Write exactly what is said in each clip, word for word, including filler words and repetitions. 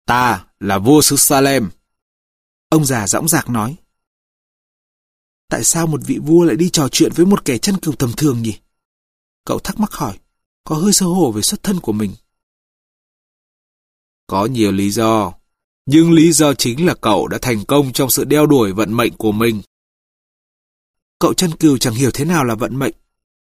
Ta là vua xứ Salem. Ông già dõng dạc nói. Tại sao một vị vua lại đi trò chuyện với một kẻ chăn cừu tầm thường nhỉ? Cậu thắc mắc hỏi, có hơi xấu hổ về xuất thân của mình. Có nhiều lý do, nhưng lý do chính là cậu đã thành công trong sự đeo đuổi vận mệnh của mình. Cậu chăn cừu chẳng hiểu thế nào là vận mệnh.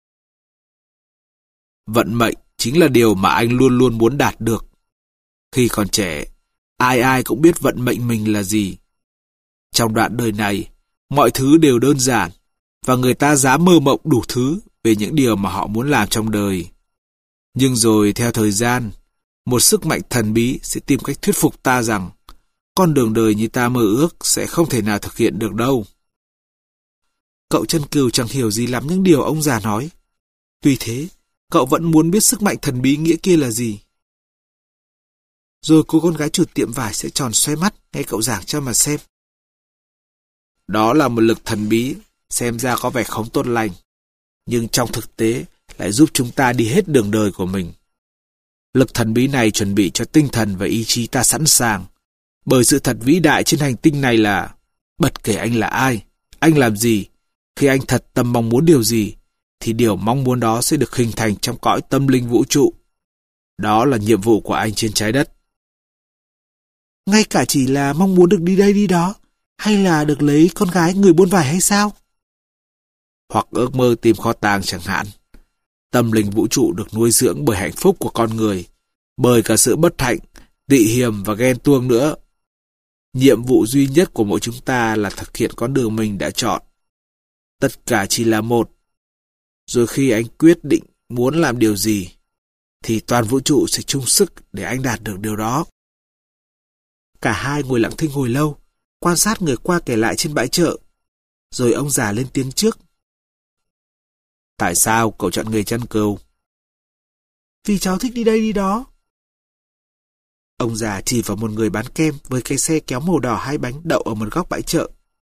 Vận mệnh chính là điều mà anh luôn luôn muốn đạt được. Khi còn trẻ, ai ai cũng biết vận mệnh mình là gì. Trong đoạn đời này, mọi thứ đều đơn giản, và người ta dám mơ mộng đủ thứ về những điều mà họ muốn làm trong đời. Nhưng rồi theo thời gian, một sức mạnh thần bí sẽ tìm cách thuyết phục ta rằng con đường đời như ta mơ ước sẽ không thể nào thực hiện được đâu. Cậu chăn cừu chẳng hiểu gì lắm những điều ông già nói. Tuy thế, cậu vẫn muốn biết sức mạnh thần bí nghĩa kia là gì. Rồi cô con gái chủ tiệm vải sẽ tròn xoe mắt nghe cậu giảng cho mà xem. Đó là một lực thần bí, xem ra có vẻ không tốt lành, nhưng trong thực tế lại giúp chúng ta đi hết đường đời của mình. Lực thần bí này chuẩn bị cho tinh thần và ý chí ta sẵn sàng, bởi sự thật vĩ đại trên hành tinh này là, bất kể anh là ai, anh làm gì, khi anh thật tâm mong muốn điều gì, thì điều mong muốn đó sẽ được hình thành trong cõi tâm linh vũ trụ. Đó là nhiệm vụ của anh trên trái đất. Ngay cả chỉ là mong muốn được đi đây đi đó, hay là được lấy con gái người buôn vải hay sao? Hoặc ước mơ tìm kho tàng chẳng hạn. Tâm linh vũ trụ được nuôi dưỡng bởi hạnh phúc của con người, bởi cả sự bất hạnh, tị hiềm và ghen tuông nữa. Nhiệm vụ duy nhất của mỗi chúng ta là thực hiện con đường mình đã chọn. Tất cả chỉ là một. Rồi khi anh quyết định muốn làm điều gì, thì toàn vũ trụ sẽ chung sức để anh đạt được điều đó. Cả hai ngồi lặng thinh hồi lâu, quan sát người qua kẻ lại trên bãi chợ. Rồi ông già lên tiếng trước. Tại sao cậu chọn nghề chăn cừu? Vì cháu thích đi đây đi đó. Ông già chỉ vào một người bán kem với cái xe kéo màu đỏ hai bánh đậu ở một góc bãi chợ.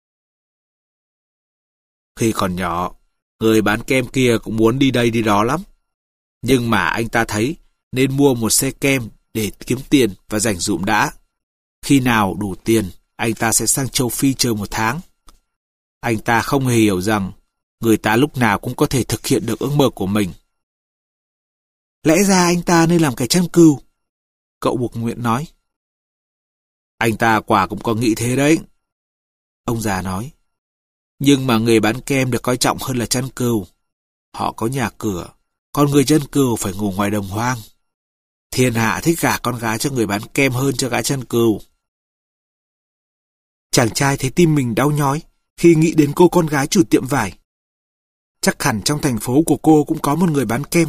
Khi còn nhỏ, người bán kem kia cũng muốn đi đây đi đó lắm. Nhưng mà anh ta thấy nên mua một xe kem để kiếm tiền và dành dụm đã. Khi nào đủ tiền, anh ta sẽ sang châu Phi chơi một tháng. Anh ta không hề hiểu rằng người ta lúc nào cũng có thể thực hiện được ước mơ của mình. Lẽ ra anh ta nên làm kẻ chăn cừu, cậu buộc nguyện nói. Anh ta quả cũng có nghĩ thế đấy, ông già nói. Nhưng mà nghề bán kem được coi trọng hơn là chăn cừu. Họ có nhà cửa, còn người chăn cừu phải ngủ ngoài đồng hoang. Thiên hạ thích gả con gái cho người bán kem hơn cho gái chăn cừu. Chàng trai thấy tim mình đau nhói khi nghĩ đến cô con gái chủ tiệm vải. Chắc hẳn trong thành phố của cô cũng có một người bán kem.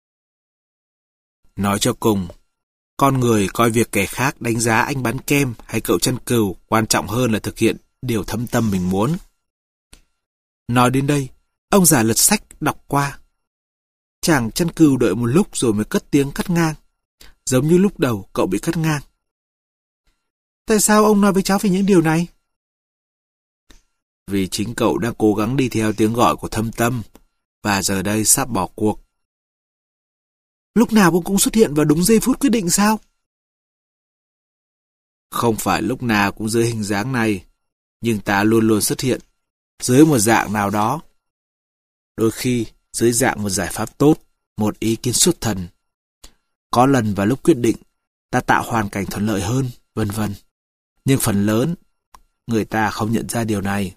Nói cho cùng, con người coi việc kẻ khác đánh giá anh bán kem hay cậu chăn cừu quan trọng hơn là thực hiện điều thâm tâm mình muốn. Nói đến đây, ông già lật sách đọc qua. Chàng chăn cừu đợi một lúc rồi mới cất tiếng cắt ngang, giống như lúc đầu cậu bị cắt ngang. Tại sao ông nói với cháu về những điều này? Vì chính cậu đang cố gắng đi theo tiếng gọi của thâm tâm, và giờ đây sắp bỏ cuộc. Lúc nào ông cũng xuất hiện vào đúng giây phút quyết định sao? Không phải lúc nào cũng dưới hình dáng này, nhưng ta luôn luôn xuất hiện dưới một dạng nào đó. Đôi khi dưới dạng một giải pháp tốt, một ý kiến xuất thần. Có lần vào lúc quyết định, ta tạo hoàn cảnh thuận lợi hơn, vân vân. Nhưng phần lớn, người ta không nhận ra điều này.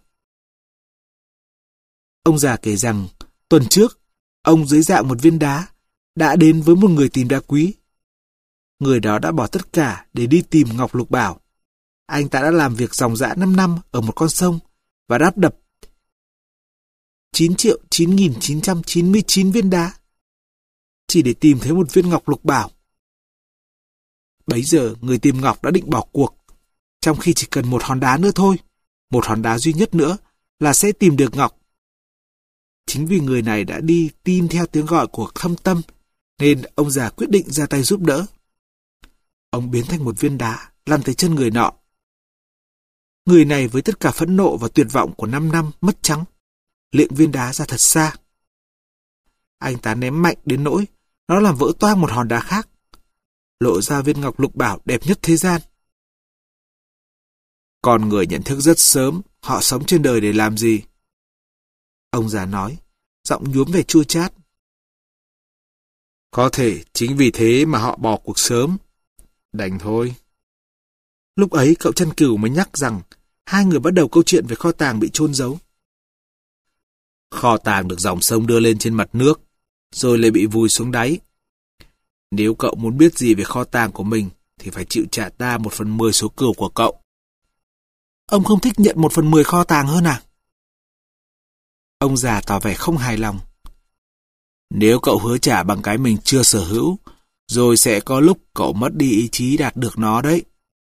Ông già kể rằng, tuần trước, ông dưới dạng một viên đá, đã đến với một người tìm đá quý. Người đó đã bỏ tất cả để đi tìm Ngọc Lục Bảo. Anh ta đã làm việc ròng rã năm năm ở một con sông và đắp đập chín triệu chín nghìn chín trăm chín mươi chín viên đá chỉ để tìm thấy một viên Ngọc Lục Bảo. Bấy giờ người tìm Ngọc đã định bỏ cuộc, trong khi chỉ cần một hòn đá nữa thôi, một hòn đá duy nhất nữa là sẽ tìm được Ngọc. Chính vì người này đã đi tin theo tiếng gọi của thâm tâm, nên ông già quyết định ra tay giúp đỡ. Ông biến thành một viên đá, lăn tới chân người nọ. Người này với tất cả phẫn nộ và tuyệt vọng của năm năm mất trắng, liệng viên đá ra thật xa. Anh ta ném mạnh đến nỗi nó làm vỡ toang một hòn đá khác, lộ ra viên Ngọc Lục Bảo đẹp nhất thế gian, Con người nhận thức rất sớm, họ sống trên đời để làm gì? Ông già nói, giọng nhuốm vẻ chua chát. Có thể chính vì thế mà họ bỏ cuộc sớm. Đành thôi. Lúc ấy cậu Chân Cừu mới nhắc rằng hai người bắt đầu câu chuyện về kho tàng bị chôn giấu. Kho tàng được dòng sông đưa lên trên mặt nước, rồi lại bị vùi xuống đáy. Nếu cậu muốn biết gì về kho tàng của mình, thì phải chịu trả ta một phần mười số cừu của cậu. Ông không thích nhận một phần mười kho tàng hơn à? Ông già tỏ vẻ không hài lòng. Nếu cậu hứa trả bằng cái mình chưa sở hữu, rồi sẽ có lúc cậu mất đi ý chí đạt được nó đấy.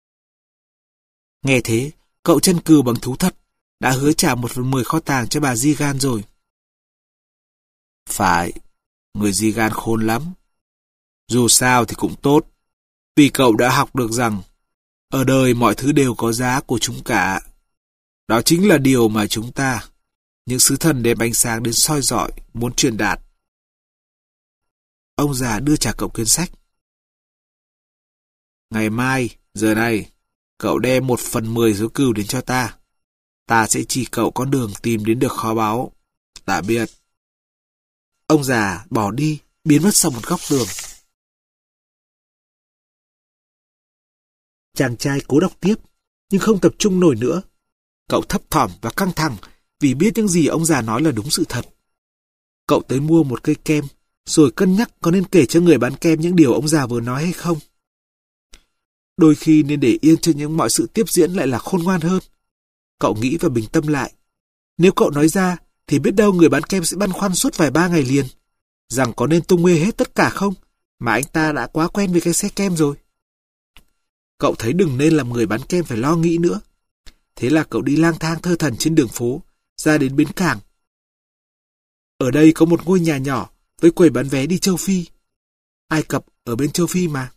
Nghe thế, cậu Chân Cừu bằng thú thật đã hứa trả một phần mười kho tàng cho bà Zigan rồi. Phải, người Zigan khôn lắm. Dù sao thì cũng tốt, vì cậu đã học được rằng ở đời mọi thứ đều có giá của chúng cả. Đó chính là điều mà chúng ta, những sứ thần đem ánh sáng đến soi rọi, muốn truyền đạt. Ông già đưa trả cậu quyển sách. Ngày mai, giờ này, cậu đem một phần mười số cừu đến cho ta. Ta sẽ chỉ cậu con đường tìm đến được kho báu. Tạm biệt. Ông già bỏ đi, biến mất sau một góc tường. Chàng trai cố đọc tiếp, nhưng không tập trung nổi nữa. Cậu thấp thỏm và căng thẳng vì biết những gì ông già nói là đúng sự thật. Cậu tới mua một cây kem, rồi cân nhắc có nên kể cho người bán kem những điều ông già vừa nói hay không. Đôi khi nên để yên cho những mọi sự tiếp diễn lại là khôn ngoan hơn. Cậu nghĩ và bình tâm lại. Nếu cậu nói ra, thì biết đâu người bán kem sẽ băn khoăn suốt vài ba ngày liền, rằng có nên tung bê hết tất cả không, mà anh ta đã quá quen với cái xe kem rồi. Cậu thấy đừng nên làm người bán kem phải lo nghĩ nữa. Thế là cậu đi lang thang thơ thẩn trên đường phố, ra đến bến cảng. Ở đây có một ngôi nhà nhỏ với quầy bán vé đi châu Phi. Ai Cập ở bên châu Phi mà.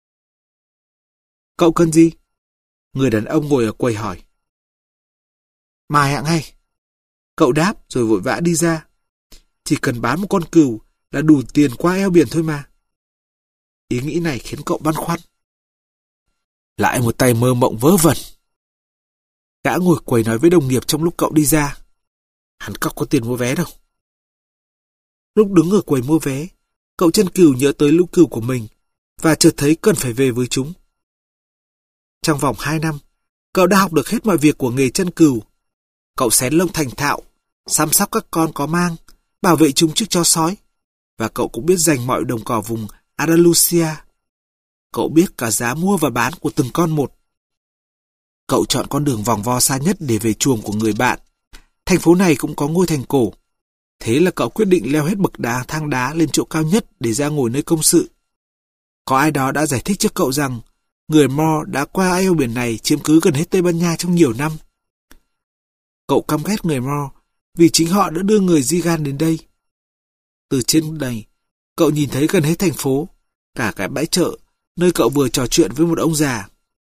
Cậu cần gì? Người đàn ông ngồi ở quầy hỏi. Mai ạ ngay. Cậu đáp rồi vội vã đi ra. Chỉ cần bán một con cừu là đủ tiền qua eo biển thôi mà. Ý nghĩ này khiến cậu băn khoăn. Lại một tay mơ mộng vớ vẩn. Gã ngồi quầy nói với đồng nghiệp trong lúc cậu đi ra. Hắn cóc có tiền mua vé đâu. Lúc đứng ở quầy mua vé, cậu Chân Cừu nhớ tới lũ cừu của mình và chợt thấy cần phải về với chúng. Trong vòng hai năm, cậu đã học được hết mọi việc của nghề chân cừu. Cậu xén lông thành thạo, chăm sóc các con có mang, bảo vệ chúng trước chó sói. Và cậu cũng biết dành mọi đồng cỏ vùng Andalusia. Cậu biết cả giá mua và bán của từng con một. Cậu chọn con đường vòng vo xa nhất để về chuồng của người bạn. Thành phố này cũng có ngôi thành cổ. Thế là cậu quyết định leo hết bậc đá thang đá lên chỗ cao nhất để ra ngồi nơi công sự. Có ai đó đã giải thích cho cậu rằng người Moor đã qua eo biển này chiếm cứ gần hết Tây Ban Nha trong nhiều năm. Cậu căm ghét người Moor vì chính họ đã đưa người Zigan đến đây. Từ trên này, cậu nhìn thấy gần hết thành phố, cả cái bãi chợ, nơi cậu vừa trò chuyện với một ông già.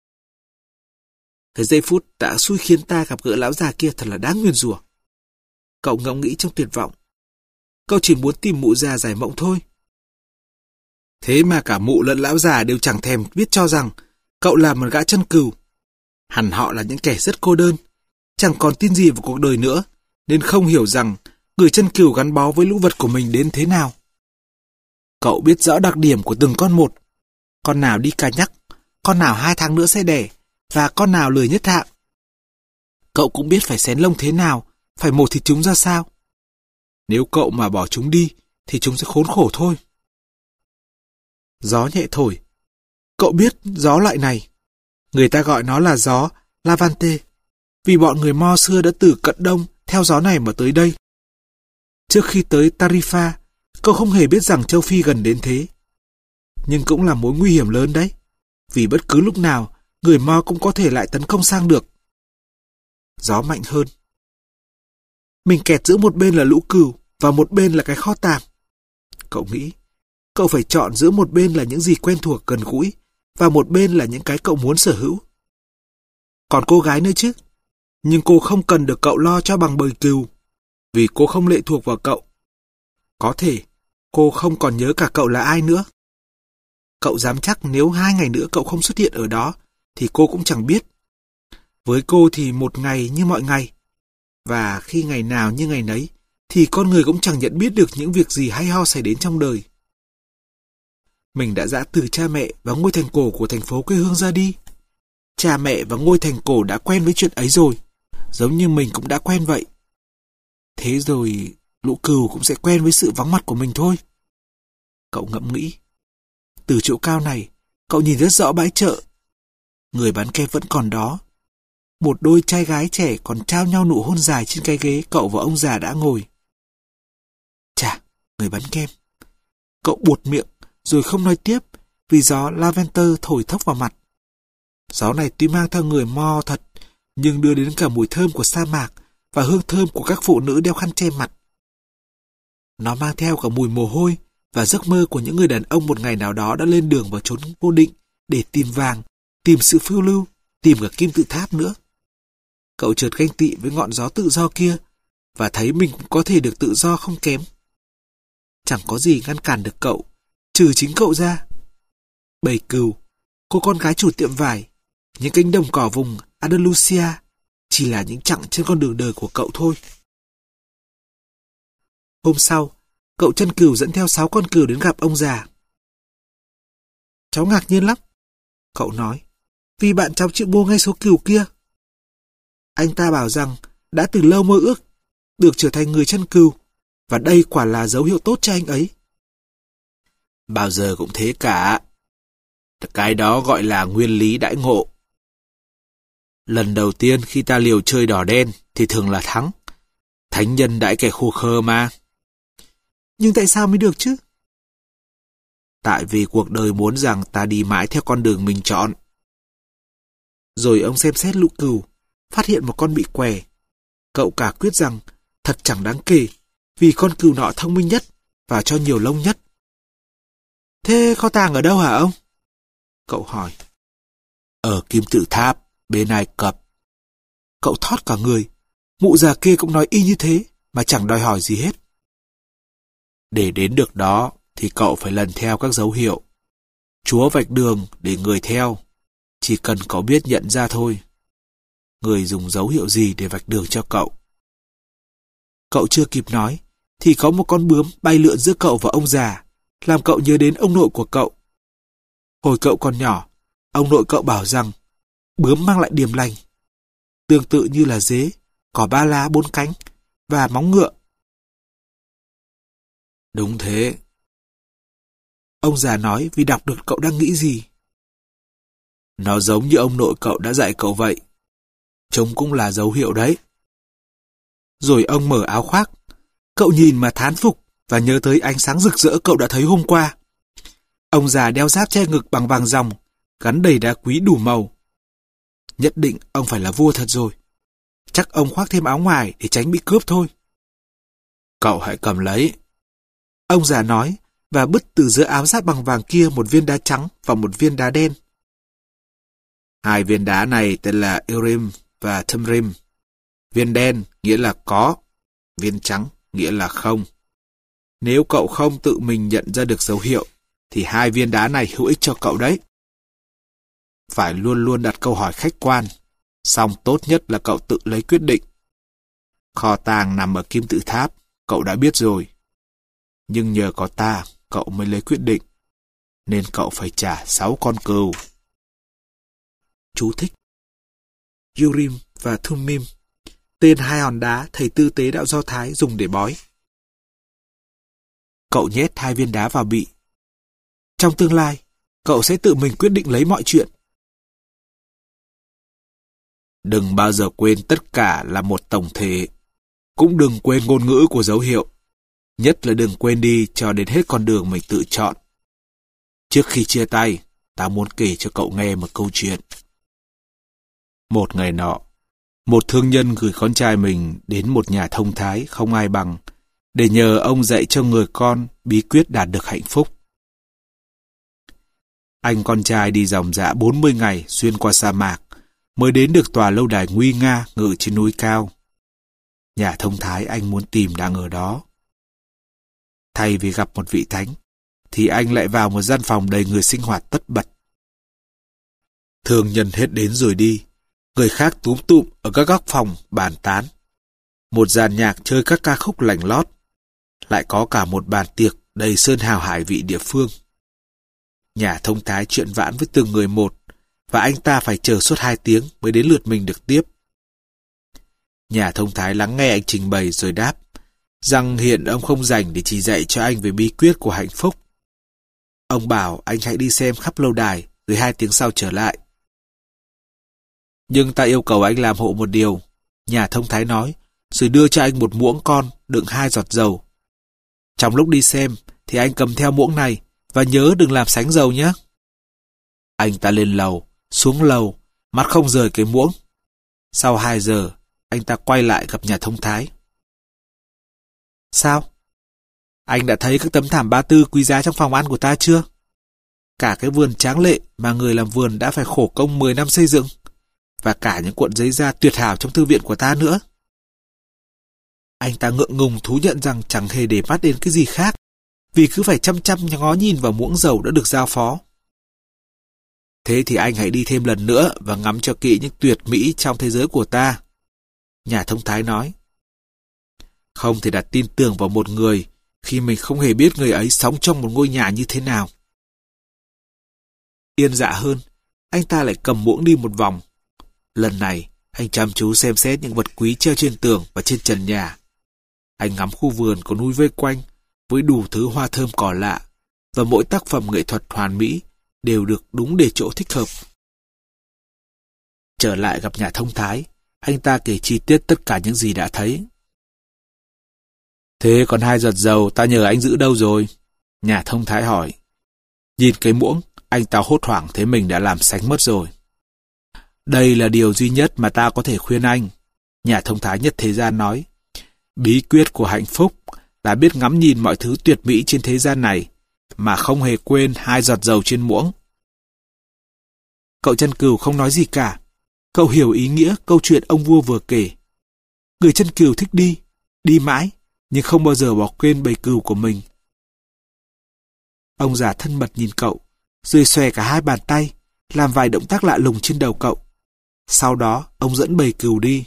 Cái giây phút đã xui khiến ta gặp gỡ lão già kia thật là đáng nguyền rủa. Cậu ngẫm nghĩ trong tuyệt vọng. Cậu chỉ muốn tìm mụ già giải mộng thôi. Thế mà cả mụ lẫn lão già đều chẳng thèm biết cho rằng cậu là một gã chân cừu. Hẳn họ là những kẻ rất cô đơn, chẳng còn tin gì vào cuộc đời nữa, nên không hiểu rằng người chân cừu gắn bó với lũ vật của mình đến thế nào. Cậu biết rõ đặc điểm của từng con một. Con nào đi cà nhắc, con nào hai tháng nữa sẽ đẻ, và con nào lười nhất hạng. Cậu cũng biết phải xén lông thế nào, phải mổ thịt chúng ra sao. Nếu cậu mà bỏ chúng đi, thì chúng sẽ khốn khổ thôi. Gió nhẹ thổi. Cậu biết gió loại này. Người ta gọi nó là gió Lavante, vì bọn người Mo xưa đã từ cận đông theo gió này mà tới đây. Trước khi tới Tarifa, cậu không hề biết rằng châu Phi gần đến thế. Nhưng cũng là mối nguy hiểm lớn đấy, vì bất cứ lúc nào người Mo cũng có thể lại tấn công sang được. Gió mạnh hơn. Mình kẹt giữa một bên là lũ cừu và một bên là cái kho tàng. Cậu nghĩ, cậu phải chọn giữa một bên là những gì quen thuộc gần gũi và một bên là những cái cậu muốn sở hữu. Còn cô gái nữa chứ, nhưng cô không cần được cậu lo cho bằng bầy cừu, vì cô không lệ thuộc vào cậu. Có thể cô không còn nhớ cả cậu là ai nữa. Cậu dám chắc nếu hai ngày nữa cậu không xuất hiện ở đó thì cô cũng chẳng biết. Với cô thì một ngày như mọi ngày. Và khi ngày nào như ngày nấy, thì con người cũng chẳng nhận biết được những việc gì hay ho xảy đến trong đời. Mình đã giã từ cha mẹ và ngôi thành cổ của thành phố quê hương ra đi. Cha mẹ và ngôi thành cổ đã quen với chuyện ấy rồi, giống như mình cũng đã quen vậy. Thế rồi lũ cừu cũng sẽ quen với sự vắng mặt của mình thôi. Cậu ngẫm nghĩ. Từ chỗ cao này, cậu nhìn rất rõ bãi chợ. Người bán kem vẫn còn đó. Một đôi trai gái trẻ còn trao nhau nụ hôn dài trên cái ghế cậu và ông già đã ngồi. Chà, người bán kem. Cậu buột miệng rồi không nói tiếp vì gió lavender thổi thốc vào mặt. Gió này tuy mang theo người mo thật, nhưng đưa đến cả mùi thơm của sa mạc và hương thơm của các phụ nữ đeo khăn che mặt. Nó mang theo cả mùi mồ hôi và giấc mơ của những người đàn ông một ngày nào đó đã lên đường vào chốn vô định để tìm vàng, tìm sự phiêu lưu, tìm cả kim tự tháp nữa. Cậu chợt ganh tị với ngọn gió tự do kia và thấy mình cũng có thể được tự do không kém. Chẳng có gì ngăn cản được cậu, trừ chính cậu ra. Bầy cừu, cô con gái chủ tiệm vải, những cánh đồng cỏ vùng Andalusia chỉ là những chặng trên con đường đời của cậu thôi. Hôm sau, cậu chân cừu dẫn theo sáu con cừu đến gặp ông già. Cháu ngạc nhiên lắm, cậu nói, vì bạn cháu chịu mua ngay số cừu kia. Anh ta bảo rằng đã từ lâu mơ ước được trở thành người chăn cừu, và đây quả là dấu hiệu tốt cho anh ấy. Bao giờ cũng thế cả. Cái đó gọi là nguyên lý đãi ngộ. Lần đầu tiên khi ta liều chơi đỏ đen thì thường là thắng. Thánh nhân đãi kẻ khô khơ mà. Nhưng tại sao mới được chứ? Tại vì cuộc đời muốn rằng ta đi mãi theo con đường mình chọn. Rồi ông xem xét lũ cừu, phát hiện một con bị què. Cậu cả quyết rằng thật chẳng đáng kể, vì con cừu nọ thông minh nhất và cho nhiều lông nhất. Thế kho tàng ở đâu hả ông? Cậu hỏi. Ở kim tự tháp, bên Ai Cập. Cậu thót cả người. Mụ già kia cũng nói y như thế, mà chẳng đòi hỏi gì hết. Để đến được đó, thì cậu phải lần theo các dấu hiệu. Chúa vạch đường để người theo. Chỉ cần cậu biết nhận ra thôi. Người dùng dấu hiệu gì để vạch đường cho cậu? Cậu chưa kịp nói, thì có một con bướm bay lượn giữa cậu và ông già, làm cậu nhớ đến ông nội của cậu. Hồi cậu còn nhỏ, ông nội cậu bảo rằng bướm mang lại điềm lành, tương tự như là dế, có ba lá bốn cánh và móng ngựa. Đúng thế. Ông già nói vì đọc được cậu đang nghĩ gì. Nó giống như ông nội cậu đã dạy cậu vậy. Chúng cũng là dấu hiệu đấy. Rồi ông mở áo khoác. Cậu nhìn mà thán phục và nhớ tới ánh sáng rực rỡ cậu đã thấy hôm qua. Ông già đeo giáp che ngực bằng vàng ròng, gắn đầy đá quý đủ màu. Nhất định ông phải là vua thật rồi. Chắc ông khoác thêm áo ngoài để tránh bị cướp thôi. Cậu hãy cầm lấy. Ông già nói và bứt từ giữa áo giáp bằng vàng kia một viên đá trắng và một viên đá đen. Hai viên đá này tên là Urim và Thummim. Viên đen nghĩa là có, viên trắng nghĩa là không. Nếu cậu không tự mình nhận ra được dấu hiệu, thì hai viên đá này hữu ích cho cậu đấy. Phải luôn luôn đặt câu hỏi khách quan, song tốt nhất là cậu tự lấy quyết định. Kho tàng nằm ở kim tự tháp, cậu đã biết rồi. Nhưng nhờ có ta, cậu mới lấy quyết định. Nên cậu phải trả sáu con cừu. Chú thích. Urim và Thummim, tên hai hòn đá thầy tư tế đạo Do Thái dùng để bói. Cậu nhét hai viên đá vào bị. Trong tương lai, cậu sẽ tự mình quyết định lấy mọi chuyện. Đừng bao giờ quên tất cả là một tổng thể. Cũng đừng quên ngôn ngữ của dấu hiệu. Nhất là đừng quên đi cho đến hết con đường mình tự chọn. Trước khi chia tay, ta muốn kể cho cậu nghe một câu chuyện. Một ngày nọ, một thương nhân gửi con trai mình đến một nhà thông thái không ai bằng để nhờ ông dạy cho người con bí quyết đạt được hạnh phúc. Anh con trai đi dòng dã bốn mươi ngày xuyên qua sa mạc mới đến được tòa lâu đài nguy nga ngự trên núi cao. Nhà thông thái anh muốn tìm đang ở đó. Thay vì gặp một vị thánh, thì anh lại vào một gian phòng đầy người sinh hoạt tất bật. Thương nhân hết đến rồi đi, Người khác túm tụm ở các góc phòng bàn tán. Một dàn nhạc chơi các ca khúc lành lót. Lại có cả một bàn tiệc đầy sơn hào hải vị địa phương. Nhà thông thái chuyện vãn với từng người một, và anh ta phải chờ suốt hai tiếng mới đến lượt mình được tiếp. Nhà thông thái lắng nghe anh trình bày rồi đáp rằng hiện ông không rảnh để chỉ dạy cho anh về bí quyết của hạnh phúc. Ông bảo anh hãy đi xem khắp lâu đài rồi hai tiếng sau trở lại. Nhưng ta yêu cầu anh làm hộ một điều, nhà thông thái nói, rồi đưa cho anh một muỗng con đựng hai giọt dầu. Trong lúc đi xem thì anh cầm theo muỗng này và nhớ đừng làm sánh dầu nhé. Anh ta lên lầu, xuống lầu, mắt không rời cái muỗng. Sau hai giờ, anh ta quay lại gặp nhà thông thái. Sao? Anh đã thấy các tấm thảm ba tư quý giá trong phòng ăn của ta chưa? Cả cái vườn tráng lệ mà người làm vườn đã phải khổ công mười năm xây dựng, và cả những cuộn giấy da tuyệt hảo trong thư viện của ta nữa. Anh ta ngượng ngùng thú nhận rằng chẳng hề để mắt đến cái gì khác, vì cứ phải chăm chăm ngó nhìn vào muỗng dầu đã được giao phó. Thế thì anh hãy đi thêm lần nữa và ngắm cho kỹ những tuyệt mỹ trong thế giới của ta. Nhà thông thái nói. Không thể đặt tin tưởng vào một người khi mình không hề biết người ấy sống trong một ngôi nhà như thế nào. Yên dạ hơn, anh ta lại cầm muỗng đi một vòng. Lần này, anh chăm chú xem xét những vật quý treo trên tường và trên trần nhà. Anh ngắm khu vườn có núi vây quanh với đủ thứ hoa thơm cỏ lạ, và mỗi tác phẩm nghệ thuật hoàn mỹ đều được đúng để chỗ thích hợp. Trở lại gặp nhà thông thái, anh ta kể chi tiết tất cả những gì đã thấy. Thế còn hai giọt dầu ta nhờ anh giữ đâu rồi? Nhà thông thái hỏi. Nhìn cái muỗng, anh ta hốt hoảng thấy mình đã làm sánh mất rồi. Đây là điều duy nhất mà ta có thể khuyên anh. Nhà thông thái nhất thế gian nói. Bí quyết của hạnh phúc là biết ngắm nhìn mọi thứ tuyệt mỹ trên thế gian này, mà không hề quên hai giọt dầu trên muỗng. Cậu Chân Cừu không nói gì cả. Cậu hiểu ý nghĩa câu chuyện ông vua vừa kể. Người Chân Cừu thích đi, đi mãi, nhưng không bao giờ bỏ quên bầy cừu của mình. Ông già thân mật nhìn cậu, rồi xòe cả hai bàn tay, làm vài động tác lạ lùng trên đầu cậu. Sau đó, ông dẫn bầy cừu đi.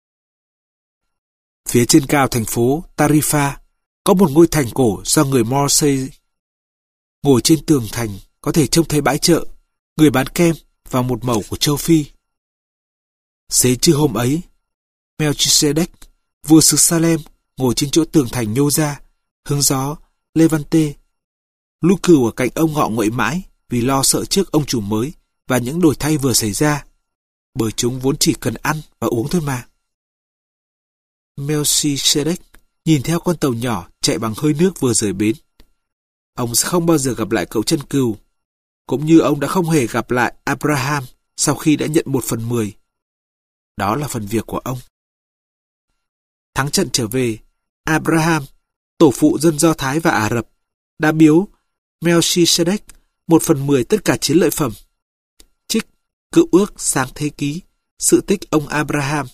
Phía trên cao thành phố Tarifa, có một ngôi thành cổ do người Moor xây. Ngồi trên tường thành, có thể trông thấy bãi chợ, người bán kem và một mẩu của châu Phi. Xế trưa hôm ấy, Melchizedek, vua xứ Salem, ngồi trên chỗ tường thành nhô ra, hứng gió, Levante. Lũ cừu ở cạnh ông ngọ nguậy mãi vì lo sợ trước ông chủ mới và những đổi thay vừa xảy ra, bởi chúng vốn chỉ cần ăn và uống thôi mà. Melchizedek nhìn theo con tàu nhỏ chạy bằng hơi nước vừa rời bến. Ông sẽ không bao giờ gặp lại cậu Chân Cừu, cũng như ông đã không hề gặp lại Abraham sau khi đã nhận một phần mười. Đó là phần việc của ông. Thắng trận trở về, Abraham, tổ phụ dân Do Thái và Ả Rập, đã biếu Melchizedek một phần mười tất cả chiến lợi phẩm. Trích Cựu ước sáng thế ký, sự tích ông Abraham.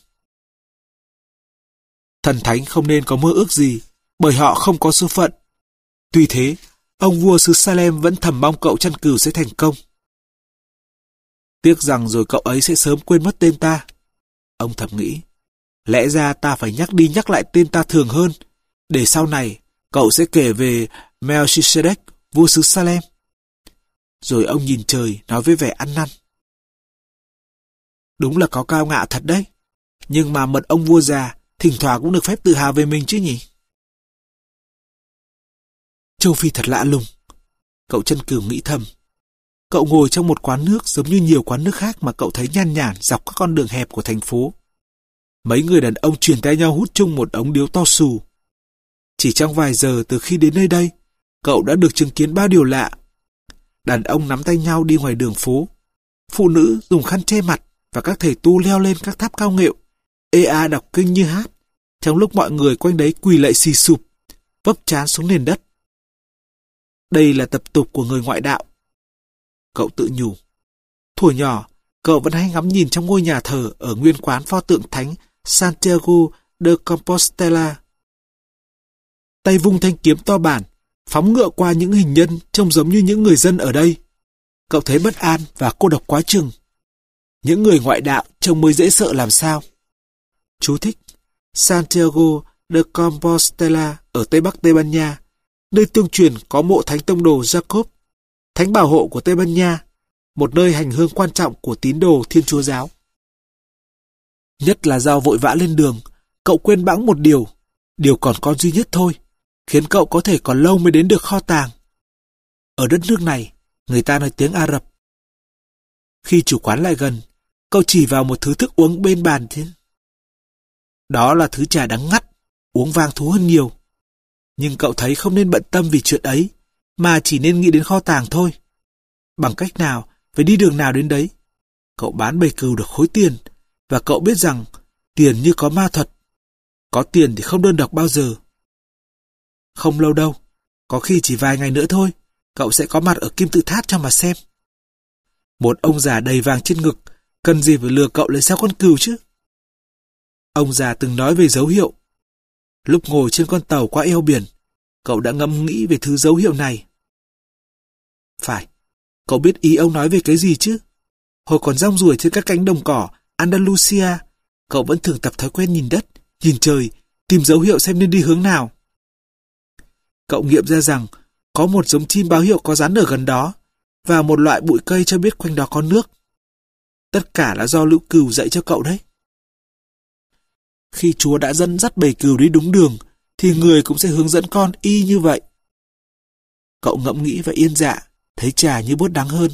Thần thánh không nên có mơ ước gì, bởi họ không có số phận. Tuy thế, ông vua xứ Salem vẫn thầm mong cậu Chân Cừu sẽ thành công. Tiếc rằng rồi cậu ấy sẽ sớm quên mất tên ta. Ông thầm nghĩ, lẽ ra ta phải nhắc đi nhắc lại tên ta thường hơn, để sau này cậu sẽ kể về Melchizedek, vua xứ Salem. Rồi ông nhìn trời nói với vẻ ăn năn. Đúng là có cao ngạo thật đấy, nhưng mà mật ông vua già thỉnh thoảng cũng được phép tự hào về mình chứ nhỉ? Châu Phi thật lạ lùng, cậu Chân Cừu nghĩ thầm. Cậu ngồi trong một quán nước giống như nhiều quán nước khác mà cậu thấy nhan nhản dọc các con đường hẹp của thành phố. Mấy người đàn ông truyền tay nhau hút chung một ống điếu to xù. Chỉ trong vài giờ từ khi đến nơi đây, cậu đã được chứng kiến bao điều lạ. Đàn ông nắm tay nhau đi ngoài đường phố, phụ nữ dùng khăn che mặt và các thầy tu leo lên các tháp cao nghệu, ê a đọc kinh như hát, trong lúc mọi người quanh đấy quỳ lạy xì sụp, vấp trán xuống nền đất. Đây là tập tục của người ngoại đạo. Cậu tự nhủ. Thuở nhỏ, cậu vẫn hay ngắm nhìn trong ngôi nhà thờ ở nguyên quán pho tượng thánh Santiago de Compostela. Tay vung thanh kiếm to bản, phóng ngựa qua những hình nhân trông giống như những người dân ở đây. Cậu thấy bất an và cô độc quá chừng. Những người ngoại đạo trông mới dễ sợ làm sao. Chú thích: Santiago de Compostela ở Tây Bắc Tây Ban Nha, nơi tương truyền có mộ Thánh Tông đồ Jacob, thánh bảo hộ của Tây Ban Nha, một nơi hành hương quan trọng của tín đồ Thiên Chúa giáo. Nhất là do vội vã lên đường, cậu quên bẵng một điều, điều còn con duy nhất thôi, khiến cậu có thể còn lâu mới đến được kho tàng. Ở đất nước này, người ta nói tiếng Ả Rập. Khi chủ quán lại gần, cậu chỉ vào một thứ thức uống bên bàn thế. Đó là thứ trà đắng ngắt, uống vang thú hơn nhiều. Nhưng cậu thấy không nên bận tâm vì chuyện ấy, mà chỉ nên nghĩ đến kho tàng thôi. Bằng cách nào, phải đi đường nào đến đấy. Cậu bán bầy cừu được khối tiền, và cậu biết rằng tiền như có ma thuật. Có tiền thì không đơn độc bao giờ. Không lâu đâu, có khi chỉ vài ngày nữa thôi, cậu sẽ có mặt ở Kim Tự Tháp cho mà xem. Một ông già đầy vàng trên ngực, cần gì phải lừa cậu lấy sao con cừu chứ? Ông già từng nói về dấu hiệu. Lúc ngồi trên con tàu qua eo biển, cậu đã ngẫm nghĩ về thứ dấu hiệu này. Phải, cậu biết ý ông nói về cái gì chứ? Hồi còn rong ruổi trên các cánh đồng cỏ Andalusia, cậu vẫn thường tập thói quen nhìn đất, nhìn trời, tìm dấu hiệu xem nên đi hướng nào. Cậu nghiệm ra rằng có một giống chim báo hiệu có rắn ở gần đó, và một loại bụi cây cho biết quanh đó có nước. Tất cả là do lũ cừu dạy cho cậu đấy. Khi Chúa đã dẫn dắt bầy cừu đi đúng đường, thì người cũng sẽ hướng dẫn con y như vậy. Cậu ngẫm nghĩ và yên dạ, thấy trà như bớt đắng hơn.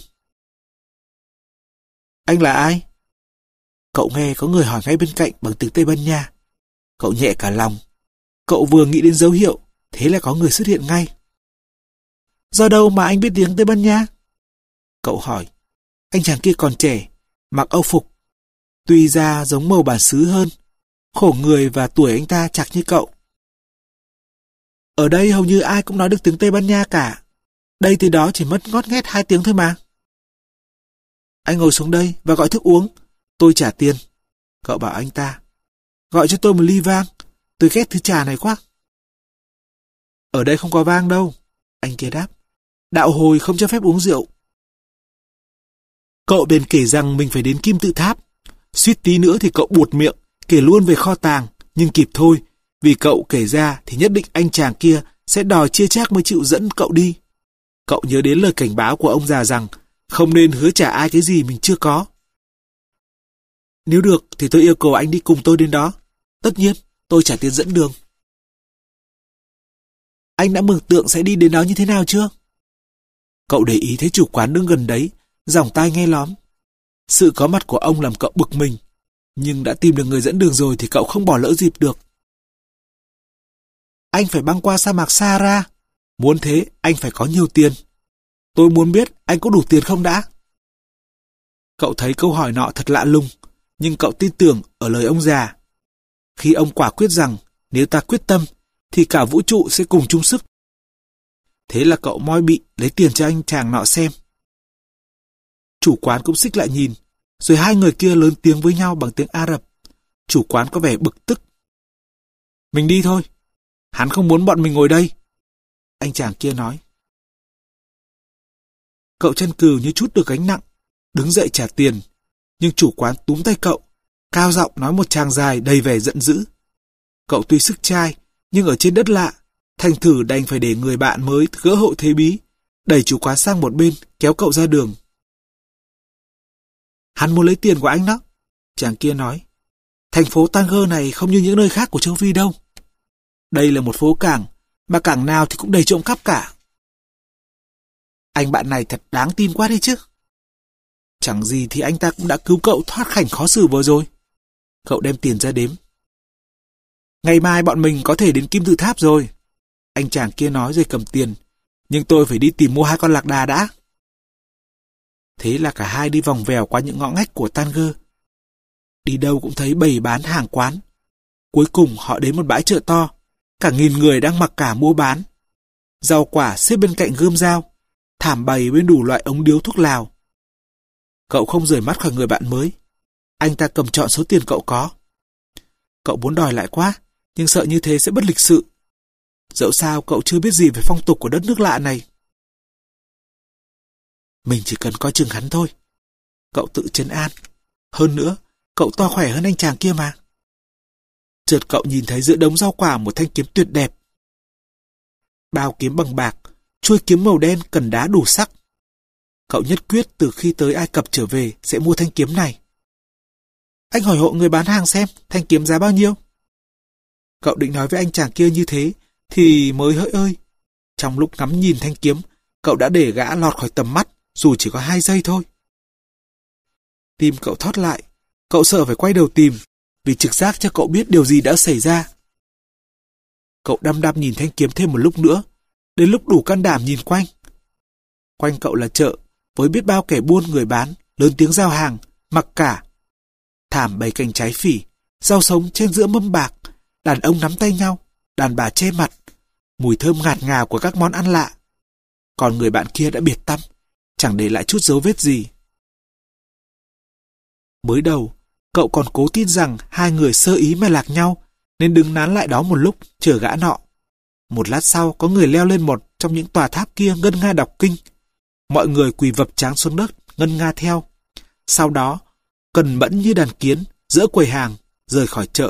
Anh là ai? Cậu nghe có người hỏi ngay bên cạnh bằng tiếng Tây Ban Nha. Cậu nhẹ cả lòng. Cậu vừa nghĩ đến dấu hiệu, thế là có người xuất hiện ngay. Do đâu mà anh biết tiếng Tây Ban Nha? Cậu hỏi. Anh chàng kia còn trẻ, mặc âu phục. Tuy ra giống màu bản xứ hơn, khổ người và tuổi anh ta chạc như cậu. Ở đây hầu như ai cũng nói được tiếng Tây Ban Nha cả. Đây từ đó chỉ mất ngót nghét hai tiếng thôi mà. Anh ngồi xuống đây và gọi thức uống. Tôi trả tiền. Cậu bảo anh ta. Gọi cho tôi một ly vang. Tôi ghét thứ trà này quá. Ở đây không có vang đâu. Anh kia đáp. Đạo hồi không cho phép uống rượu. Cậu bèn kể rằng mình phải đến Kim Tự Tháp. Suýt tí nữa thì cậu buột miệng, kể luôn về kho tàng. Nhưng kịp thôi. Vì cậu kể ra thì nhất định anh chàng kia sẽ đòi chia chác mới chịu dẫn cậu đi. Cậu nhớ đến lời cảnh báo của ông già rằng không nên hứa trả ai cái gì mình chưa có. Nếu được thì tôi yêu cầu anh đi cùng tôi đến đó. Tất nhiên, tôi trả tiền dẫn đường. Anh đã mường tượng sẽ đi đến đó như thế nào chưa? Cậu để ý thấy chủ quán đứng gần đấy, giỏng tai nghe lóm. Sự có mặt của ông làm cậu bực mình, nhưng đã tìm được người dẫn đường rồi thì cậu không bỏ lỡ dịp được. Anh phải băng qua sa mạc Sahara. Muốn thế, anh phải có nhiều tiền. Tôi muốn biết anh có đủ tiền không đã? Cậu thấy câu hỏi nọ thật lạ lùng, nhưng cậu tin tưởng ở lời ông già. Khi ông quả quyết rằng nếu ta quyết tâm, thì cả vũ trụ sẽ cùng chung sức. Thế là cậu moi bị lấy tiền cho anh chàng nọ xem. Chủ quán cũng xích lại nhìn, rồi hai người kia lớn tiếng với nhau bằng tiếng Ả Rập. Chủ quán có vẻ bực tức. Mình đi thôi. Hắn không muốn bọn mình ngồi đây. Anh chàng kia nói. Cậu chân cừu như chút được gánh nặng, đứng dậy trả tiền. Nhưng chủ quán túm tay cậu, cao giọng nói một tràng dài đầy vẻ giận dữ. Cậu tuy sức trai, nhưng ở trên đất lạ, thành thử đành phải để người bạn mới gỡ hộ thế bí, đẩy chủ quán sang một bên, kéo cậu ra đường. Hắn muốn lấy tiền của anh đó, chàng kia nói. Thành phố Tanger này không như những nơi khác của châu Phi đâu. Đây là một phố cảng, mà cảng nào thì cũng đầy trộm cắp cả. Anh bạn này thật đáng tin quá đi chứ. Chẳng gì thì anh ta cũng đã cứu cậu thoát cảnh khó xử vừa rồi. Cậu đem tiền ra đếm. Ngày mai bọn mình có thể đến Kim Tự Tháp rồi. Anh chàng kia nói rồi cầm tiền. Nhưng tôi phải đi tìm mua hai con lạc đà đã. Thế là cả hai đi vòng vèo qua những ngõ ngách của Tanger. Đi đâu cũng thấy bày bán hàng quán. Cuối cùng họ đến một bãi chợ to. Cả nghìn người đang mặc cả mua bán. Rau quả xếp bên cạnh gươm dao. Thảm bày bên đủ loại ống điếu thuốc lào. Cậu không rời mắt khỏi người bạn mới. Anh ta cầm trọn số tiền cậu có. Cậu muốn đòi lại quá, nhưng sợ như thế sẽ bất lịch sự. Dẫu sao cậu chưa biết gì về phong tục của đất nước lạ này. Mình chỉ cần coi chừng hắn thôi. Cậu tự trấn an. Hơn nữa, cậu to khỏe hơn anh chàng kia mà. Chợt cậu nhìn thấy giữa đống rau quả một thanh kiếm tuyệt đẹp. Bao kiếm bằng bạc, chuôi kiếm màu đen, cần đá đủ sắc. Cậu nhất quyết từ khi tới Ai Cập trở về sẽ mua thanh kiếm này. Anh hỏi hộ người bán hàng xem thanh kiếm giá bao nhiêu. Cậu định nói với anh chàng kia như thế thì mới hỡi ơi. Trong lúc ngắm nhìn thanh kiếm, cậu đã để gã lọt khỏi tầm mắt dù chỉ có hai giây thôi. Tim cậu thót lại, cậu sợ phải quay đầu tìm vì trực giác cho cậu biết điều gì đã xảy ra. Cậu đăm đăm nhìn thanh kiếm thêm một lúc nữa, đến lúc đủ can đảm nhìn quanh. Quanh cậu là chợ, với biết bao kẻ buôn người bán, lớn tiếng giao hàng, mặc cả. Thảm bày cành trái phỉ, rau sống trên giữa mâm bạc, đàn ông nắm tay nhau, đàn bà che mặt, mùi thơm ngạt ngào của các món ăn lạ. Còn người bạn kia đã biệt tăm, chẳng để lại chút dấu vết gì. Mới đầu, cậu còn cố tin rằng hai người sơ ý mà lạc nhau, nên đứng nán lại đó một lúc, chờ gã nọ. Một lát sau, có người leo lên một trong những tòa tháp kia ngân nga đọc kinh. Mọi người quỳ vập tráng xuống đất, ngân nga theo. Sau đó, cần mẫn như đàn kiến, dỡ quầy hàng, rời khỏi chợ.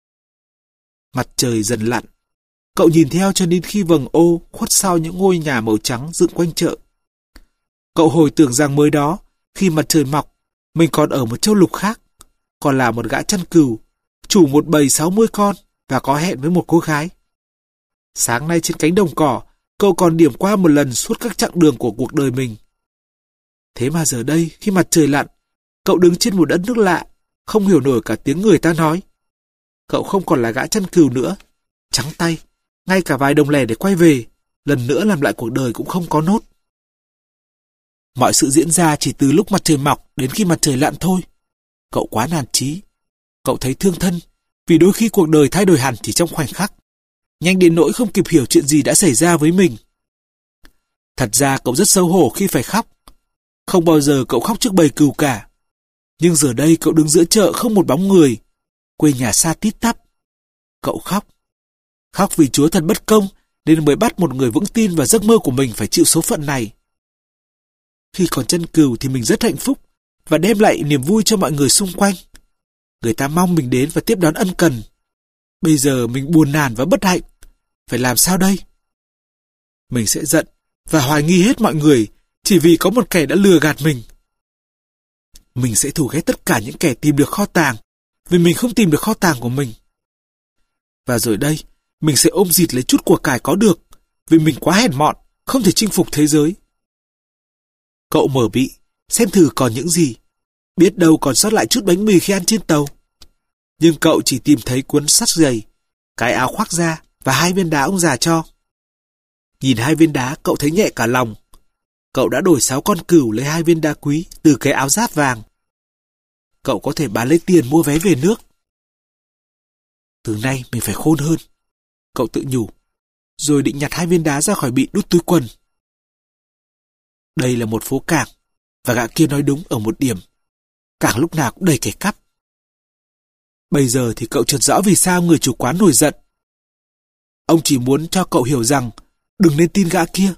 Mặt trời dần lặn. Cậu nhìn theo cho đến khi vầng ô khuất sau những ngôi nhà màu trắng dựng quanh chợ. Cậu hồi tưởng rằng mới đó, khi mặt trời mọc, mình còn ở một châu lục khác, còn là một gã chăn cừu, chủ một bầy sáu mươi con và có hẹn với một cô gái. Sáng nay trên cánh đồng cỏ, cậu còn điểm qua một lần suốt các chặng đường của cuộc đời mình. Thế mà giờ đây, khi mặt trời lặn, cậu đứng trên một đất nước lạ, không hiểu nổi cả tiếng người ta nói. Cậu không còn là gã chăn cừu nữa, trắng tay, ngay cả vài đồng lẻ để quay về, lần nữa làm lại cuộc đời cũng không có nốt. Mọi sự diễn ra chỉ từ lúc mặt trời mọc đến khi mặt trời lặn thôi. Cậu quá nản chí. Cậu thấy thương thân, vì đôi khi cuộc đời thay đổi hẳn chỉ trong khoảnh khắc, nhanh đến nỗi không kịp hiểu chuyện gì đã xảy ra với mình. Thật ra cậu rất xấu hổ khi phải khóc. Không bao giờ cậu khóc trước bầy cừu cả. Nhưng giờ đây cậu đứng giữa chợ không một bóng người, quê nhà xa tít tắp. Cậu khóc. Khóc vì Chúa thật bất công nên mới bắt một người vững tin vào giấc mơ của mình phải chịu số phận này. Khi còn chăn cừu thì mình rất hạnh phúc và đem lại niềm vui cho mọi người xung quanh. Người ta mong mình đến và tiếp đón ân cần. Bây giờ mình buồn nản và bất hạnh. Phải làm sao đây? Mình sẽ giận và hoài nghi hết mọi người chỉ vì có một kẻ đã lừa gạt mình. Mình sẽ thù ghét tất cả những kẻ tìm được kho tàng vì mình không tìm được kho tàng của mình. Và rồi đây, mình sẽ ôm dịt lấy chút của cải có được vì mình quá hèn mọn, không thể chinh phục thế giới. Cậu mở bị, xem thử còn những gì. Biết đâu còn sót lại chút bánh mì khi ăn trên tàu. Nhưng cậu chỉ tìm thấy cuốn sắt giày, cái áo khoác da và hai viên đá ông già cho. Nhìn hai viên đá cậu thấy nhẹ cả lòng. Cậu đã đổi sáu con cừu lấy hai viên đá quý từ cái áo giáp vàng. Cậu có thể bán lấy tiền mua vé về nước. Từ nay mình phải khôn hơn. Cậu tự nhủ, rồi định nhặt hai viên đá ra khỏi bị đút túi quần. Đây là một phố cảng, và gã kia nói đúng ở một điểm. Cảng lúc nào cũng đầy kẻ cắp. Bây giờ thì cậu chợt rõ vì sao người chủ quán nổi giận. Ông chỉ muốn cho cậu hiểu rằng đừng nên tin gã kia.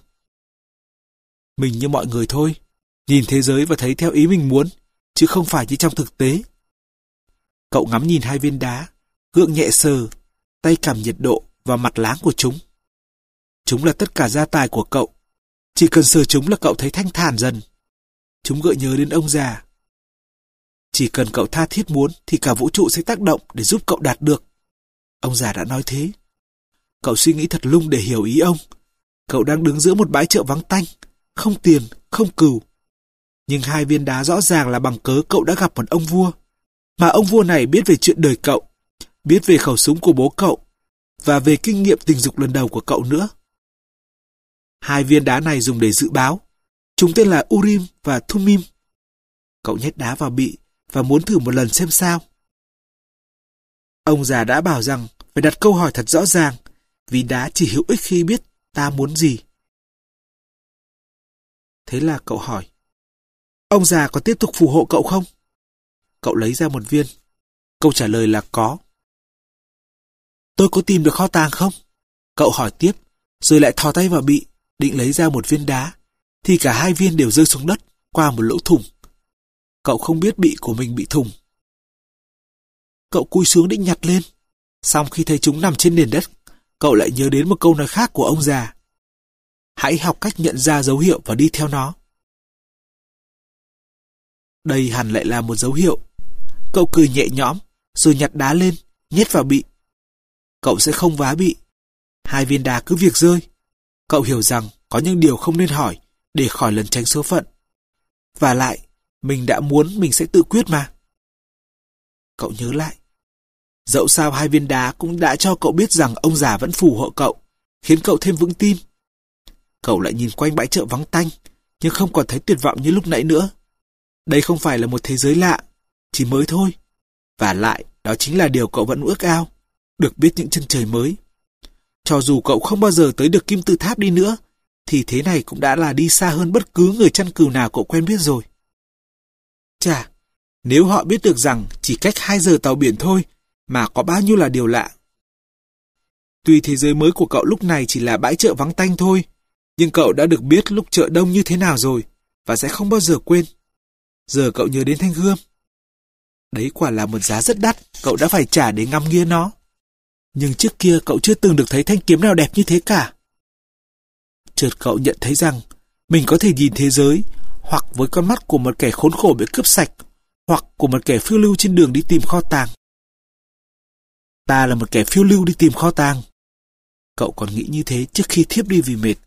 Mình như mọi người thôi, nhìn thế giới và thấy theo ý mình muốn, chứ không phải như trong thực tế. Cậu ngắm nhìn hai viên đá, gượng nhẹ sờ, tay cảm nhiệt độ và mặt láng của chúng. Chúng là tất cả gia tài của cậu. Chỉ cần sờ chúng là cậu thấy thanh thản dần. Chúng gợi nhớ đến ông già. Chỉ cần cậu tha thiết muốn thì cả vũ trụ sẽ tác động để giúp cậu đạt được. Ông già đã nói thế. Cậu suy nghĩ thật lung để hiểu ý ông. Cậu đang đứng giữa một bãi chợ vắng tanh, không tiền, không cừu. Nhưng hai viên đá rõ ràng là bằng cớ cậu đã gặp một ông vua. Mà ông vua này biết về chuyện đời cậu, biết về khẩu súng của bố cậu, và về kinh nghiệm tình dục lần đầu của cậu nữa. Hai viên đá này dùng để dự báo. Chúng tên là Urim và Thummim. Cậu nhét đá vào bị và muốn thử một lần xem sao. Ông già đã bảo rằng phải đặt câu hỏi thật rõ ràng, vì đá chỉ hữu ích khi biết ta muốn gì. Thế là cậu hỏi, ông già có tiếp tục phù hộ cậu không? Cậu lấy ra một viên. Câu trả lời là có. Tôi có tìm được kho tàng không? Cậu hỏi tiếp, rồi lại thò tay vào bị, định lấy ra một viên đá, thì cả hai viên đều rơi xuống đất qua một lỗ thủng. Cậu không biết bị của mình bị thủng. Cậu cúi xuống định nhặt lên. Xong khi thấy chúng nằm trên nền đất, cậu lại nhớ đến một câu nói khác của ông già. Hãy học cách nhận ra dấu hiệu và đi theo nó. Đây hẳn lại là một dấu hiệu. Cậu cười nhẹ nhõm, rồi nhặt đá lên, nhét vào bị. Cậu sẽ không vá bị. Hai viên đá cứ việc rơi. Cậu hiểu rằng có những điều không nên hỏi để khỏi lẩn tránh số phận. Và lại, mình đã muốn mình sẽ tự quyết mà. Cậu nhớ lại. Dẫu sao hai viên đá cũng đã cho cậu biết rằng ông già vẫn phù hộ cậu, khiến cậu thêm vững tin. Cậu lại nhìn quanh bãi chợ vắng tanh, nhưng không còn thấy tuyệt vọng như lúc nãy nữa. Đây không phải là một thế giới lạ, chỉ mới thôi. Và lại, đó chính là điều cậu vẫn ước ao, được biết những chân trời mới. Cho dù cậu không bao giờ tới được Kim Tự Tháp đi nữa, thì thế này cũng đã là đi xa hơn bất cứ người chăn cừu nào cậu quen biết rồi. Chà, nếu họ biết được rằng chỉ cách hai giờ tàu biển thôi mà có bao nhiêu là điều lạ. Tuy thế giới mới của cậu lúc này chỉ là bãi chợ vắng tanh thôi, nhưng cậu đã được biết lúc chợ đông như thế nào rồi, và sẽ không bao giờ quên. Giờ cậu nhớ đến thanh gươm. Đấy quả là một giá rất đắt, cậu đã phải trả để ngắm nghía nó. Nhưng trước kia cậu chưa từng được thấy thanh kiếm nào đẹp như thế cả. Chợt cậu nhận thấy rằng mình có thể nhìn thế giới hoặc với con mắt của một kẻ khốn khổ bị cướp sạch, hoặc của một kẻ phiêu lưu trên đường đi tìm kho tàng. Ta là một kẻ phiêu lưu đi tìm kho tàng. Cậu còn nghĩ như thế trước khi thiếp đi vì mệt.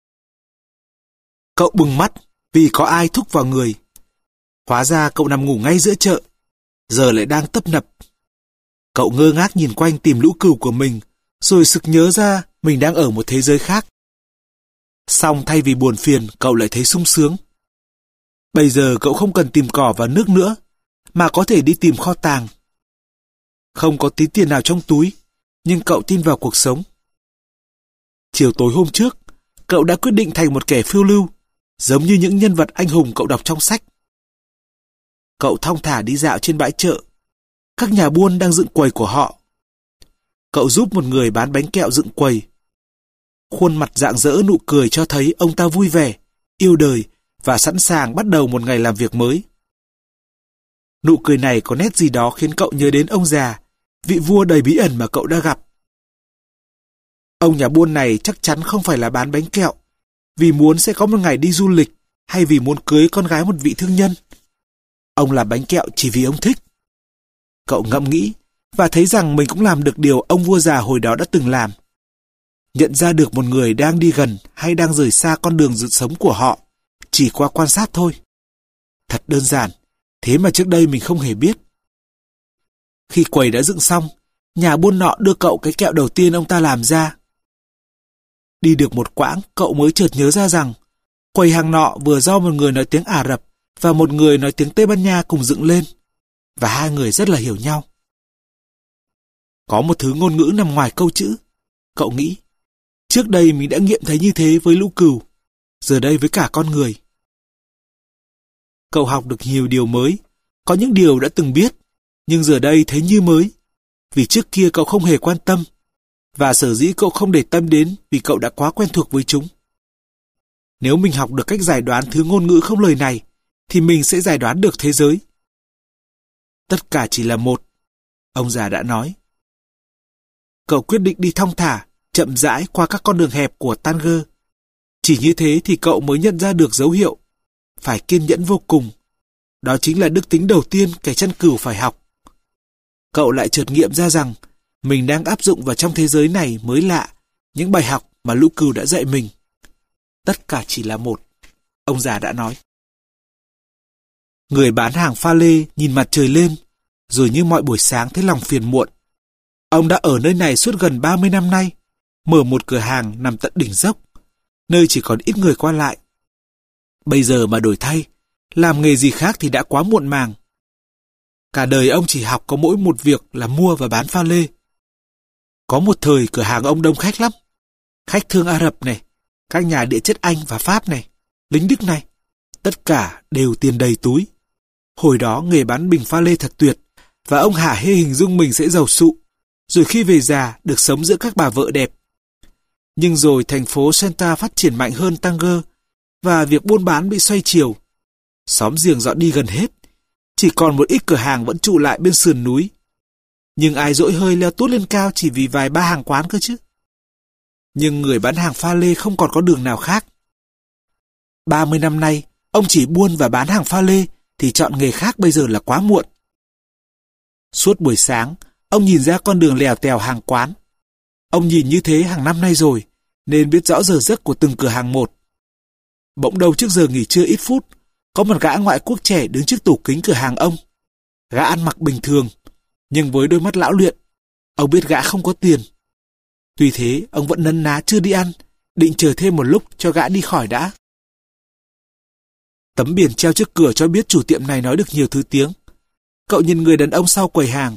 Cậu bừng mắt vì có ai thúc vào người. Hóa ra cậu nằm ngủ ngay giữa chợ, giờ lại đang tấp nập. Cậu ngơ ngác nhìn quanh tìm lũ cừu của mình, rồi sực nhớ ra mình đang ở một thế giới khác. Xong thay vì buồn phiền, cậu lại thấy sung sướng. Bây giờ cậu không cần tìm cỏ và nước nữa, mà có thể đi tìm kho tàng. Không có tí tiền nào trong túi, nhưng cậu tin vào cuộc sống. Chiều tối hôm trước, cậu đã quyết định thành một kẻ phiêu lưu, giống như những nhân vật anh hùng cậu đọc trong sách. Cậu thong thả đi dạo trên bãi chợ. Các nhà buôn đang dựng quầy của họ. Cậu giúp một người bán bánh kẹo dựng quầy. Khuôn mặt rạng rỡ nụ cười cho thấy ông ta vui vẻ, yêu đời và sẵn sàng bắt đầu một ngày làm việc mới. Nụ cười này có nét gì đó khiến cậu nhớ đến ông già, vị vua đầy bí ẩn mà cậu đã gặp. Ông nhà buôn này chắc chắn không phải là bán bánh kẹo, vì muốn sẽ có một ngày đi du lịch, hay vì muốn cưới con gái một vị thương nhân. Ông làm bánh kẹo chỉ vì ông thích. Cậu ngẫm nghĩ và thấy rằng mình cũng làm được điều ông vua già hồi đó đã từng làm. Nhận ra được một người đang đi gần hay đang rời xa con đường dự sống của họ, chỉ qua quan sát thôi. Thật đơn giản, thế mà trước đây mình không hề biết. Khi quầy đã dựng xong, nhà buôn nọ đưa cậu cái kẹo đầu tiên ông ta làm ra. Đi được một quãng, cậu mới chợt nhớ ra rằng quầy hàng nọ vừa do một người nói tiếng Ả Rập và một người nói tiếng Tây Ban Nha cùng dựng lên, và hai người rất là hiểu nhau. Có một thứ ngôn ngữ nằm ngoài câu chữ. Cậu nghĩ, trước đây mình đã nghiệm thấy như thế với lũ cừu, giờ đây với cả con người. Cậu học được nhiều điều mới, có những điều đã từng biết, nhưng giờ đây thấy như mới, vì trước kia cậu không hề quan tâm, và sở dĩ cậu không để tâm đến vì cậu đã quá quen thuộc với chúng. Nếu mình học được cách giải đoán thứ ngôn ngữ không lời này, thì mình sẽ giải đoán được thế giới. Tất cả chỉ là một, ông già đã nói. Cậu quyết định đi thong thả, chậm rãi qua các con đường hẹp của Tanger. Chỉ như thế thì cậu mới nhận ra được dấu hiệu. Phải kiên nhẫn vô cùng. Đó chính là đức tính đầu tiên kẻ chăn cừu phải học. Cậu lại chợt nghiệm ra rằng mình đang áp dụng vào trong thế giới này mới lạ những bài học mà lũ cừu đã dạy mình. Tất cả chỉ là một, ông già đã nói. Người bán hàng pha lê nhìn mặt trời lên, rồi như mọi buổi sáng thấy lòng phiền muộn. Ông đã ở nơi này suốt gần ba mươi năm nay, mở một cửa hàng nằm tận đỉnh dốc, nơi chỉ còn ít người qua lại. Bây giờ mà đổi thay, làm nghề gì khác thì đã quá muộn màng. Cả đời ông chỉ học có mỗi một việc là mua và bán pha lê. Có một thời cửa hàng ông đông khách lắm. Khách thương Ả Rập này, các nhà địa chất Anh và Pháp này, lính Đức này, tất cả đều tiền đầy túi. Hồi đó nghề bán bình pha lê thật tuyệt, và ông hả hê hình dung mình sẽ giàu sụ, rồi khi về già được sống giữa các bà vợ đẹp. Nhưng rồi thành phố Senta phát triển mạnh hơn Tanger, và việc buôn bán bị xoay chiều. Xóm giềng dọn đi gần hết, Chỉ còn một ít cửa hàng vẫn trụ lại bên sườn núi. Nhưng ai dỗi hơi leo tuốt lên cao chỉ vì vài ba hàng quán cơ chứ. Nhưng người bán hàng pha lê không còn có đường nào khác. ba mươi năm nay, ông chỉ buôn và bán hàng pha lê thì chọn nghề khác bây giờ là quá muộn. Suốt buổi sáng, ông nhìn ra con đường lèo tèo hàng quán. Ông nhìn như thế hàng năm nay rồi, nên biết rõ giờ giấc của từng cửa hàng một. Bỗng đâu trước giờ nghỉ trưa ít phút, có một gã ngoại quốc trẻ đứng trước tủ kính cửa hàng ông. Gã ăn mặc bình thường, nhưng với đôi mắt lão luyện, ông biết gã không có tiền. Tuy thế, ông vẫn nấn ná chưa đi ăn, định chờ thêm một lúc cho gã đi khỏi đã. Tấm biển treo trước cửa cho biết chủ tiệm này nói được nhiều thứ tiếng. Cậu nhìn người đàn ông sau quầy hàng.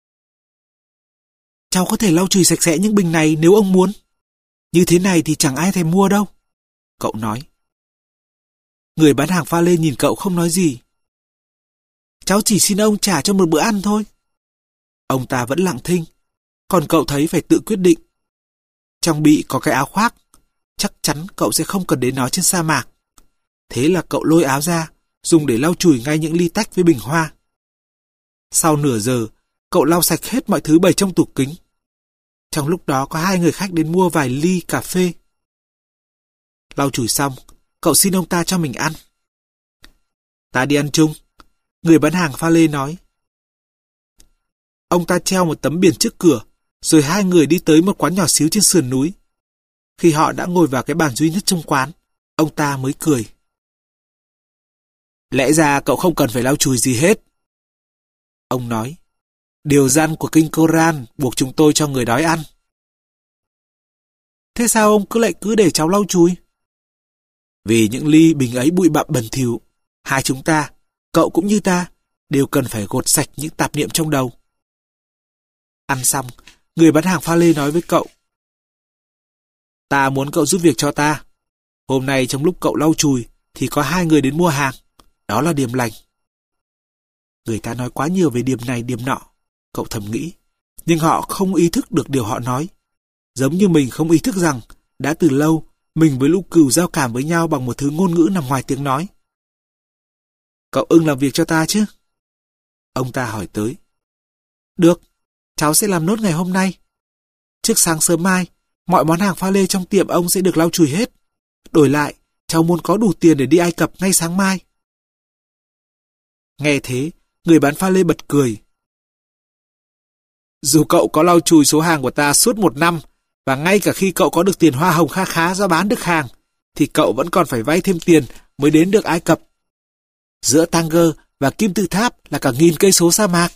Cháu có thể lau chùi sạch sẽ những bình này nếu ông muốn. Như thế này thì chẳng ai thèm mua đâu. Cậu nói. Người bán hàng pha lê nhìn cậu không nói gì. Cháu chỉ xin ông trả cho một bữa ăn thôi. Ông ta vẫn lặng thinh, còn cậu thấy phải tự quyết định. Trong bị có cái áo khoác, chắc chắn cậu sẽ không cần đến nó trên sa mạc. Thế là cậu lôi áo ra, dùng để lau chùi ngay những ly tách với bình hoa. Sau nửa giờ, cậu lau sạch hết mọi thứ bày trong tủ kính. Trong lúc đó có hai người khách đến mua vài ly cà phê. Lau chùi xong, cậu xin ông ta cho mình ăn. Ta đi ăn chung, người bán hàng pha lê nói. Ông ta treo một tấm biển trước cửa, rồi hai người đi tới một quán nhỏ xíu trên sườn núi. Khi họ đã ngồi vào cái bàn duy nhất trong quán, ông ta mới cười. Lẽ ra cậu không cần phải lau chùi gì hết. Ông nói, điều răn của kinh Koran buộc chúng tôi cho người đói ăn. Thế sao ông cứ lại cứ để cháu lau chùi? Vì những ly bình ấy bụi bặm bẩn thỉu, hai chúng ta, cậu cũng như ta, đều cần phải gột sạch những tạp niệm trong đầu. Ăn xong, người bán hàng pha lê nói với cậu. Ta muốn cậu giúp việc cho ta. Hôm nay trong lúc cậu lau chùi thì có hai người đến mua hàng. Đó là điềm lành. Người ta nói quá nhiều về điềm này điềm nọ, cậu thầm nghĩ. Nhưng họ không ý thức được điều họ nói. Giống như mình không ý thức rằng đã từ lâu mình với lũ cừu giao cảm với nhau bằng một thứ ngôn ngữ nằm ngoài tiếng nói. Cậu ưng làm việc cho ta chứ? Ông ta hỏi tới. Được, cháu sẽ làm nốt ngày hôm nay. Trước sáng sớm mai, mọi món hàng pha lê trong tiệm ông sẽ được lau chùi hết. Đổi lại, cháu muốn có đủ tiền để đi Ai Cập ngay sáng mai. Nghe thế, người bán pha lê bật cười. Dù cậu có lau chùi số hàng của ta suốt một năm, và ngay cả khi cậu có được tiền hoa hồng kha khá do bán được hàng, thì cậu vẫn còn phải vay thêm tiền mới đến được Ai Cập. Giữa Tanger và Kim Tự Tháp là cả nghìn cây số sa mạc.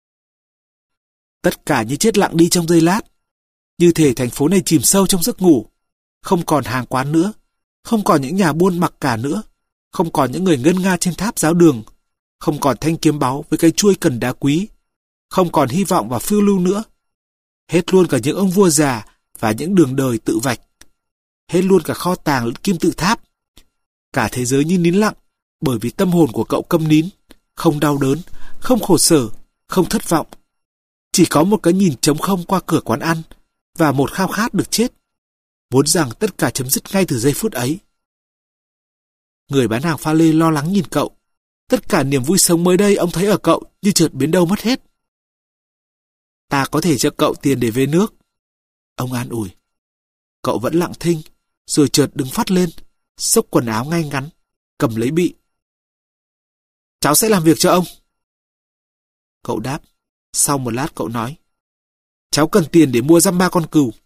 Tất cả như chết lặng đi trong giây lát. Như thể thành phố này chìm sâu trong giấc ngủ. Không còn hàng quán nữa, không còn những nhà buôn mặc cả nữa, không còn những người ngân nga trên tháp giáo đường, không còn thanh kiếm báu với cây chuôi cần đá quý, không còn hy vọng vào phiêu lưu nữa. Hết luôn cả những ông vua già và những đường đời tự vạch. Hết luôn cả kho tàng lẫn Kim Tự Tháp. Cả thế giới như nín lặng, bởi vì tâm hồn của cậu câm nín, không đau đớn, không khổ sở, không thất vọng. Chỉ có một cái nhìn trống không qua cửa quán ăn và một khao khát được chết, vốn rằng tất cả chấm dứt ngay từ giây phút ấy. Người bán hàng pha lê lo lắng nhìn cậu. Tất cả niềm vui sống mới đây ông thấy ở cậu như chợt biến đâu mất hết. Ta có thể cho cậu tiền để về nước. Ông an ủi. Cậu vẫn lặng thinh, rồi chợt đứng phắt lên, xốc quần áo ngay ngắn, cầm lấy bị. Cháu sẽ làm việc cho ông. Cậu đáp. Sau một lát cậu nói. Cháu cần tiền để mua dăm ba con cừu.